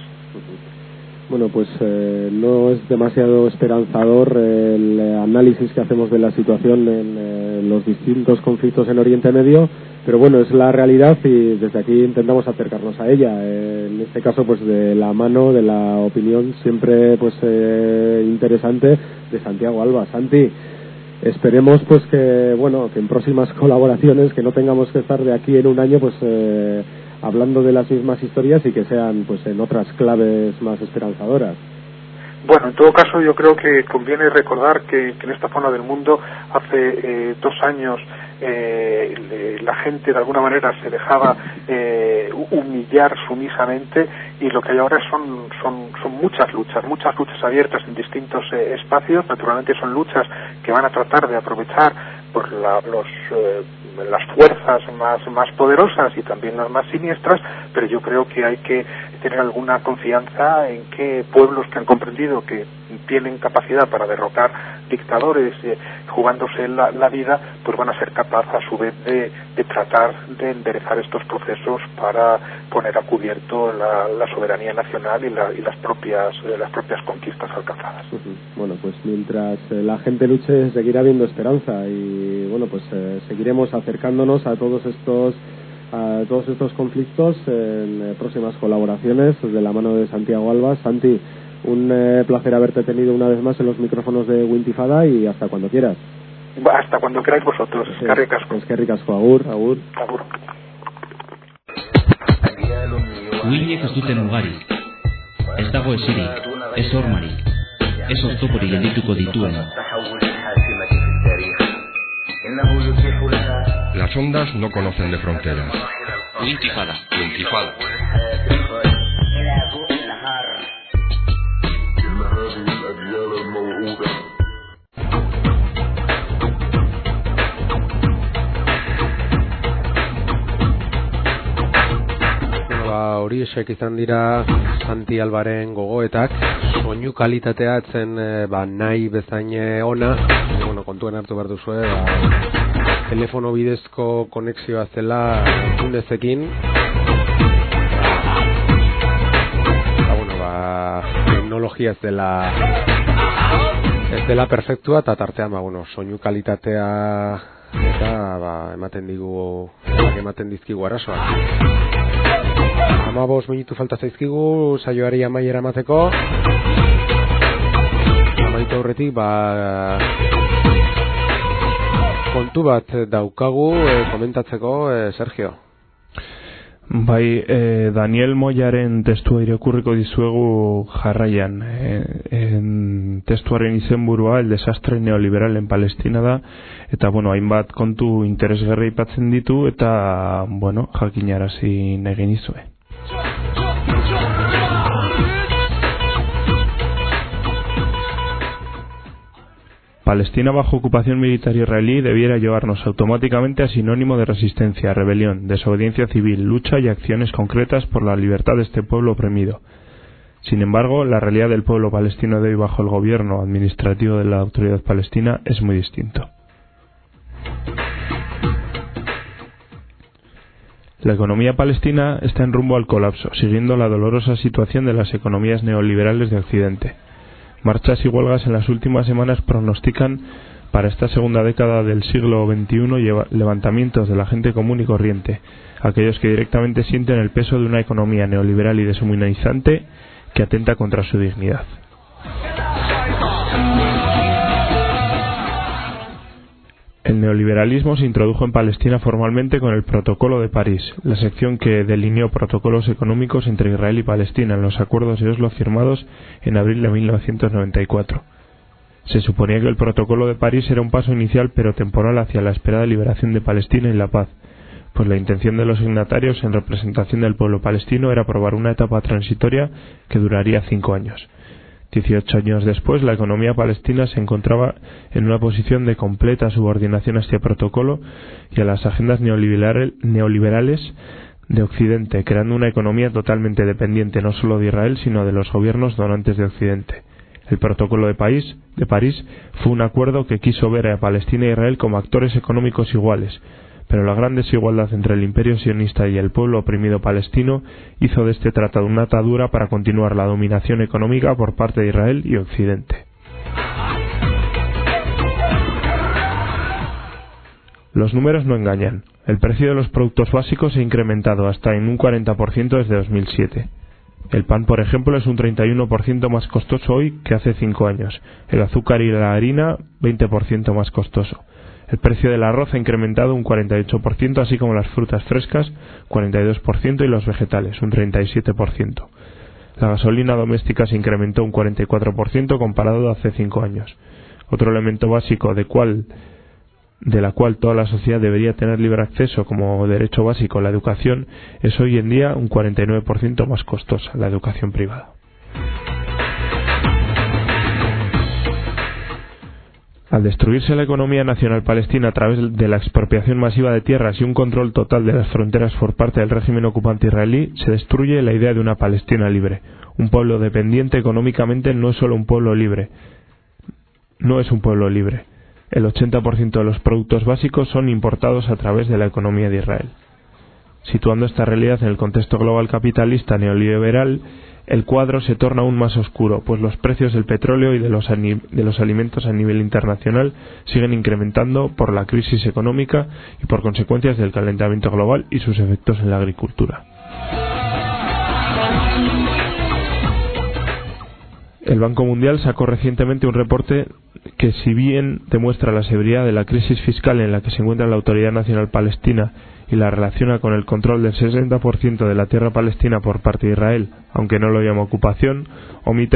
Bueno, pues no es demasiado esperanzador el análisis que hacemos de la situación en los distintos conflictos en Oriente Medio, pero bueno, es la realidad y desde aquí intentamos acercarnos a ella. En este caso, pues de la mano de la opinión siempre pues interesante de Santiago Alba. Santi, esperemos pues que en próximas colaboraciones, que no tengamos que estar de aquí en un año pues hablando de las mismas historias, y que sean pues en otras claves más esperanzadoras. Bueno, en todo caso yo creo que conviene recordar que en esta zona del mundo hace 2 años la gente de alguna manera se dejaba humillar sumisamente, y lo que hay ahora son muchas luchas abiertas en distintos espacios. Naturalmente son luchas que van a tratar de aprovechar por las fuerzas más poderosas y también las más siniestras, pero yo creo que hay que tener alguna confianza en que pueblos que han comprendido que tienen capacidad para derrocar dictadores jugándose la vida, pues van a ser capaces a su vez de tratar de enderezar estos procesos para poner a cubierto la soberanía nacional y las propias conquistas alcanzadas. Bueno, pues mientras la gente luche seguirá habiendo esperanza, y bueno, pues seguiremos acercándonos a todos estos conflictos en próximas colaboraciones de la mano de Santiago Alba. Santi, un placer haberte tenido una vez más en los micrófonos de Wintifada, y hasta cuando quieras. Hasta cuando queráis vosotros. Eskerrik asko. Eskerrik asko. Agur. Uhinek ez duten mugarik, ez dago esirik, ez hormarik, ez oztoporik geldituko dituen. Las ondas no conocen de fronteras. Intifada. Intifada. Horiexek izan dira Santi Albaren gogoetak, soinu kalitatea etzen nahi bezain ona, kontuen hartu behar duzue, telefono bidezko konexioa zela entzundezekin, teknologia ez dela perfektua, eta tartean soinu kalitatea eta ematen dizkigu arazoak. 15 minutu falta zaizkigu saioari amaiera emateko. Amaitu aurretik kontu bat daukagu komentatzeko, Sergio. Bai, Daniel Moyaren testua irakurriko dizuegu jarraian. Testuaren izenburua El desastre neoliberal en Palestina da, eta hainbat kontu interesgarri aipatzen ditu, eta jakinarazi nahi genizue. Palestina bajo ocupación militar israelí debiera llevarnos automáticamente a sinónimo de resistencia, rebelión, desobediencia civil, lucha y acciones concretas por la libertad de este pueblo oprimido. Sin embargo, la realidad del pueblo palestino de hoy bajo el gobierno administrativo de la Autoridad Palestina es muy distinto. La economía palestina está en rumbo al colapso, siguiendo la dolorosa situación de las economías neoliberales de Occidente. Marchas y huelgas en las últimas semanas pronostican para esta segunda década del siglo XXI levantamientos de la gente común y corriente, aquellos que directamente sienten el peso de una economía neoliberal y deshumanizante que atenta contra su dignidad. El neoliberalismo se introdujo en Palestina formalmente con el Protocolo de París, la sección que delineó protocolos económicos entre Israel y Palestina en los acuerdos de Oslo firmados en abril de 1994. Se suponía que el Protocolo de París era un paso inicial pero temporal hacia la esperada liberación de Palestina y la paz, pues la intención de los signatarios en representación del pueblo palestino era aprobar una etapa transitoria que duraría 5 años. 18 años después, la economía palestina se encontraba en una posición de completa subordinación a este protocolo y a las agendas neoliberales de Occidente, creando una economía totalmente dependiente no solo de Israel, sino de los gobiernos donantes de Occidente. El Protocolo de París fue un acuerdo que quiso ver a Palestina e Israel como actores económicos iguales, pero la gran desigualdad entre el imperio sionista y el pueblo oprimido palestino hizo de este tratado una atadura para continuar la dominación económica por parte de Israel y Occidente. Los números no engañan. El precio de los productos básicos se ha incrementado hasta en un 40% desde 2007. El pan, por ejemplo, es un 31% más costoso hoy que hace 5 años. El azúcar y la harina, 20% más costoso. El precio del arroz ha incrementado un 48%, así como las frutas frescas, 42%, y los vegetales, un 37%. La gasolina doméstica se incrementó un 44% comparado a hace 5 años. Otro elemento básico de la cual toda la sociedad debería tener libre acceso como derecho básico, la educación, es hoy en día un 49% más costosa, la educación privada. Al destruirse la economía nacional palestina a través de la expropiación masiva de tierras y un control total de las fronteras por parte del régimen ocupante israelí, se destruye la idea de una Palestina libre. Un pueblo dependiente económicamente no es solo un pueblo libre. No es un pueblo libre. El 80% de los productos básicos son importados a través de la economía de Israel. Situando esta realidad en el contexto global capitalista neoliberal, el cuadro se torna aún más oscuro, pues los precios del petróleo y de los alimentos a nivel internacional siguen incrementando por la crisis económica y por consecuencias del calentamiento global y sus efectos en la agricultura. El Banco Mundial sacó recientemente un reporte que, si bien demuestra la severidad de la crisis fiscal en la que se encuentra la Autoridad Nacional Palestina y la relaciona con el control del 60% de la tierra palestina por parte de Israel, aunque no lo llama ocupación, omite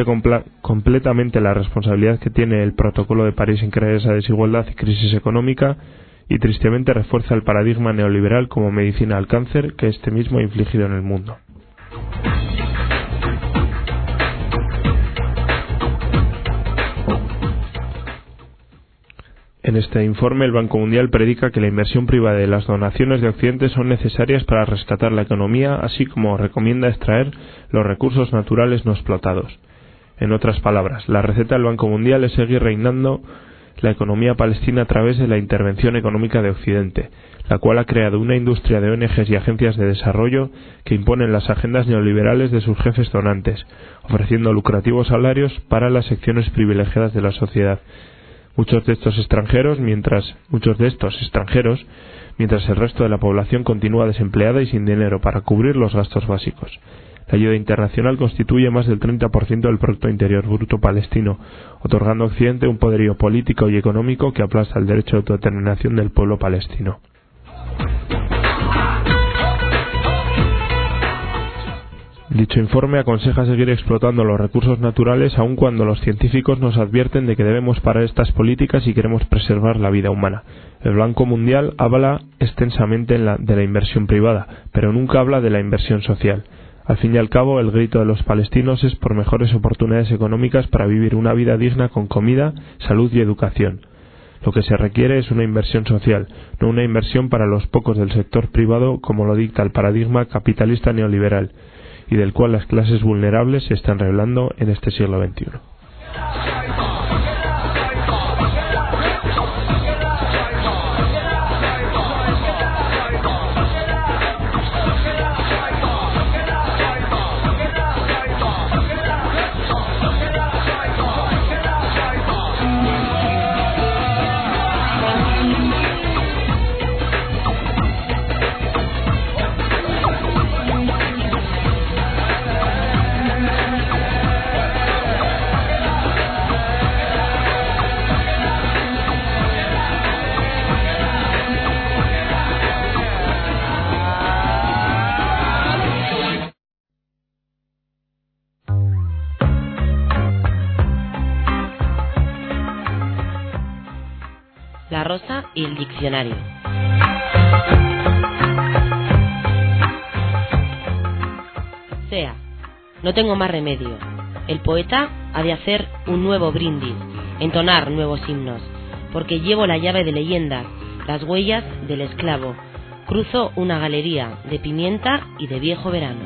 completamente la responsabilidad que tiene el Protocolo de París en crear esa desigualdad y crisis económica y tristemente refuerza el paradigma neoliberal como medicina al cáncer que este mismo ha infligido en el mundo. En este informe, el Banco Mundial predica que la inversión privada y las donaciones de Occidente son necesarias para rescatar la economía, así como recomienda extraer los recursos naturales no explotados. En otras palabras, la receta del Banco Mundial es seguir reinando la economía palestina a través de la intervención económica de Occidente, la cual ha creado una industria de ONGs y agencias de desarrollo que imponen las agendas neoliberales de sus jefes donantes, ofreciendo lucrativos salarios para las secciones privilegiadas de la sociedad. Muchos de estos extranjeros, mientras el resto de la población continúa desempleada y sin dinero para cubrir los gastos básicos. La ayuda internacional constituye más del 30% del Producto Interior Bruto palestino, otorgando a Occidente un poderío político y económico que aplasta el derecho de autodeterminación del pueblo palestino. Dicho informe aconseja seguir explotando los recursos naturales aun cuando los científicos nos advierten de que debemos parar estas políticas si queremos preservar la vida humana. El Banco Mundial habla extensamente de la inversión privada, pero nunca habla de la inversión social. Al fin y al cabo, el grito de los palestinos es por mejores oportunidades económicas para vivir una vida digna con comida, salud y educación. Lo que se requiere es una inversión social, no una inversión para los pocos del sector privado como lo dicta el paradigma capitalista neoliberal, y del cual las clases vulnerables se están revelando en este siglo XXI. La rosa y el diccionario. Sea, no tengo más remedio. El poeta ha de hacer un nuevo brindis, entonar nuevos himnos, porque llevo la llave de leyendas, las huellas del esclavo. Cruzo una galería de pimienta y de viejo verano.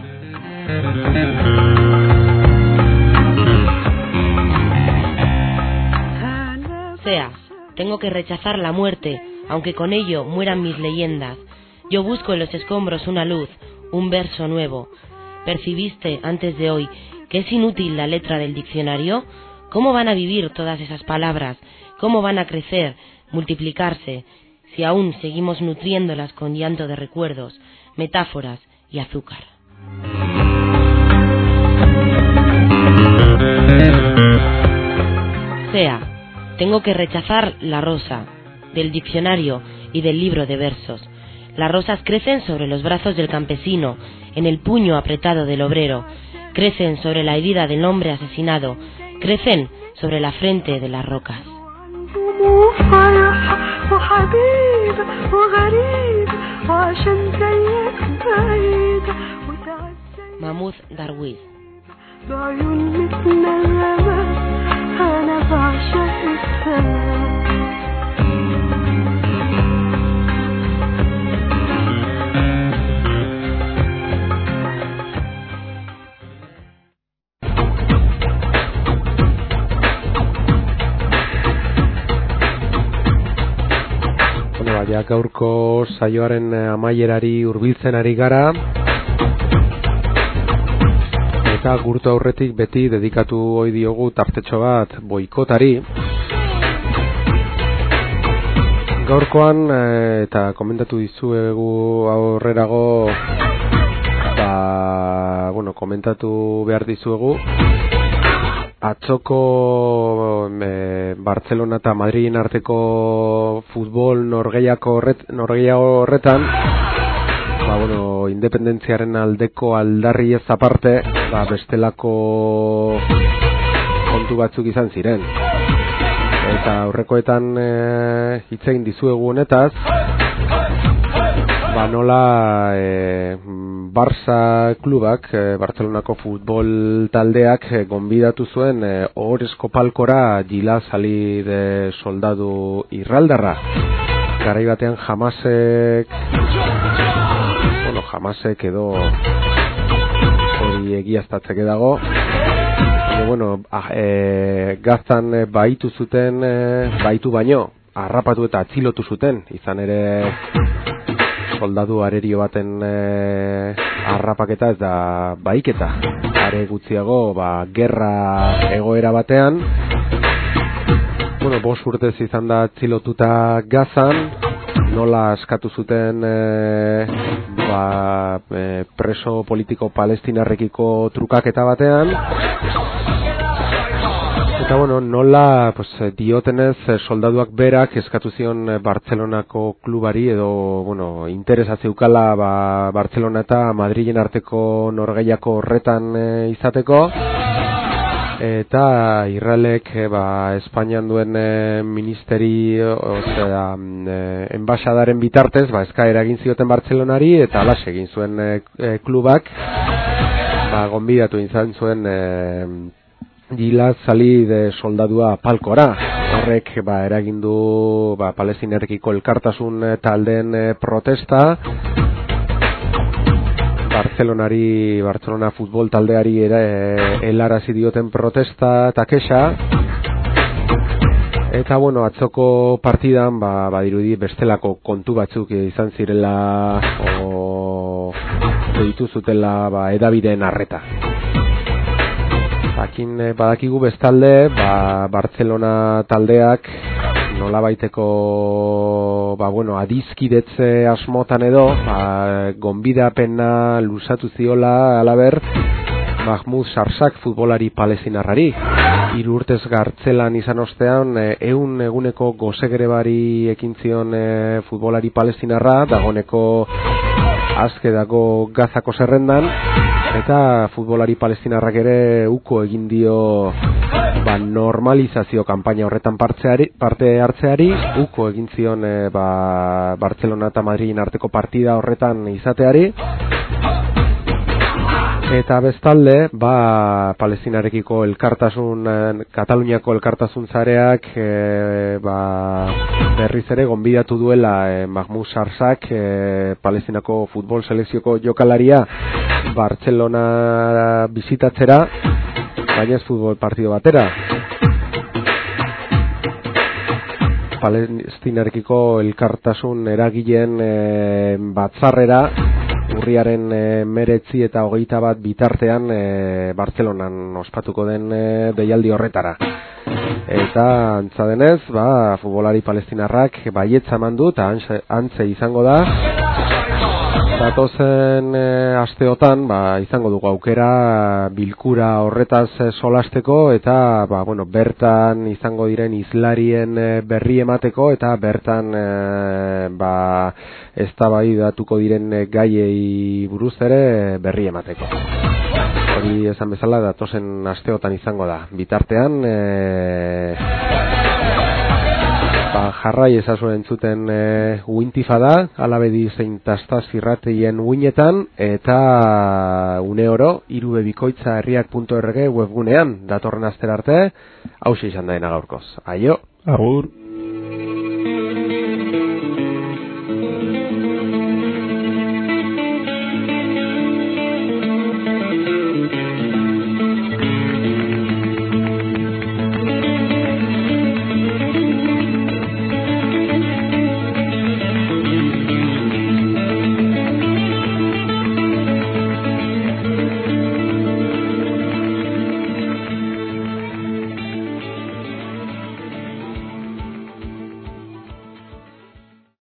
Sea, tengo que rechazar la muerte, aunque con ello mueran mis leyendas. Yo busco en los escombros una luz, un verso nuevo. ¿Percibiste antes de hoy que es inútil la letra del diccionario? ¿Cómo van a vivir todas esas palabras? ¿Cómo van a crecer, multiplicarse, si aún seguimos nutriéndolas con llanto de recuerdos, metáforas y azúcar? Sea, tengo que rechazar la rosa del diccionario y del libro de versos. Las rosas crecen sobre los brazos del campesino, en el puño apretado del obrero, crecen sobre la herida del hombre asesinado, crecen sobre la frente de las rocas. Mahmoud Darwish. Ja gaurko saioaren amaierari hurbiltzen ari gara, eta gurtu aurretik beti dedikatu ohi diogu tartetxo bat boikotari. Gaurkoan eta komentatu dizuegu aurrerago, komentatu behar dizuegu atzoko Barcelona eta Madridin arteko futbol norgehiago horretan, independentziaren aldeko aldarri ez aparte, bestelako kontu batzuk izan ziren. eta aurrekoetan hitz egin dizuegu honetaz, nola Barça klubak, Bartzelonako futbol taldeak gonbidatu zuen ohorezko palkora Gilad Salih de soldadu irraldarra. Garai batean Hamasek edo hori egiaztatzeke dago. Gaztan baitu zuten, baitu baino, harrapatu eta atzilotu zuten, izan ere soldadu arerio baten harrapaketa ez da baiketa. Are gutxiago, gerra egoera batean, 5 urtez izan da atzilotuta Gazan, nola askatu zuten preso politiko palestinarrekiko trukaketa batean, eta nola diotenez soldaduak berak eskatu zion Bartzelonako klubari edo interesa zeukala Bartzelona eta Madrilen arteko norgehiako horretan izateko, eta Israelek Espainian duen ministeri enbaxadaren bitartez eskaera egin zioten Bartzelonari, eta alaxe egin zuen klubak gonbidatu izan zuen Gilad Salih de soldadua palkora. Horrek eragin du Palestinerekiko elkartasun taldeen protesta, Bartzelona futbol taldeari helarazi dioten protesta eta kexa. Eta atzoko partidan badirudi bestelako kontu batzuk izan zirela deitu zutela hedabideen arreta. Badakigu bestalde, Bartzelona taldeak nolabaiteko adizkidetze asmotan edo gonbidapena luzatu ziola halaber Mahmoud Sarsak futbolari palestinarrari. 3 urtez gartzelan izan ostean 100 eguneko gozegrebari ekin zion futbolari palestinarra, dagoneko azke dago Gazako zerrendan, eta futbolari palestinarrak ere uko egin dio normalizazio kanpaina horretan parte hartzeari, uko egin zion Bartzelona eta Madrilen arteko partida horretan izateari. Eta bestalde, Palestinarekiko elkartasun, Kataluniako elkartasun zareak berriz ere gonbidatu duela Mahmoud Sarsak, Palestinako futbol selekzioko jokalaria, Bartzelona bizitatzera, baina ez futbol partido batera. Palestinarekiko elkartasun eragileen batzarrera, urriaren 19 eta 21 bitartean Bartzelonan ospatuko den deialdi horretara. Eta antza denez, futbolari palestinarrak baietza eman du eta antze izango da. Datozen asteotan izango dugu aukera bilkura horretaz solasteko eta bertan izango diren hizlarien berri emateko eta bertan eztabaidatuko diren gaiei buruz ere berri emateko. Hori esan bezala datozen asteotan izango da. Bitartean jarrai ezazuen entzuten uintifada, alabedi zein tastaz irrateien uinetan, eta une oro, irubebikoitzaherriak.org webgunean, datorren astera arte, hauxe izan daena gaurkoz. Aio! Agur!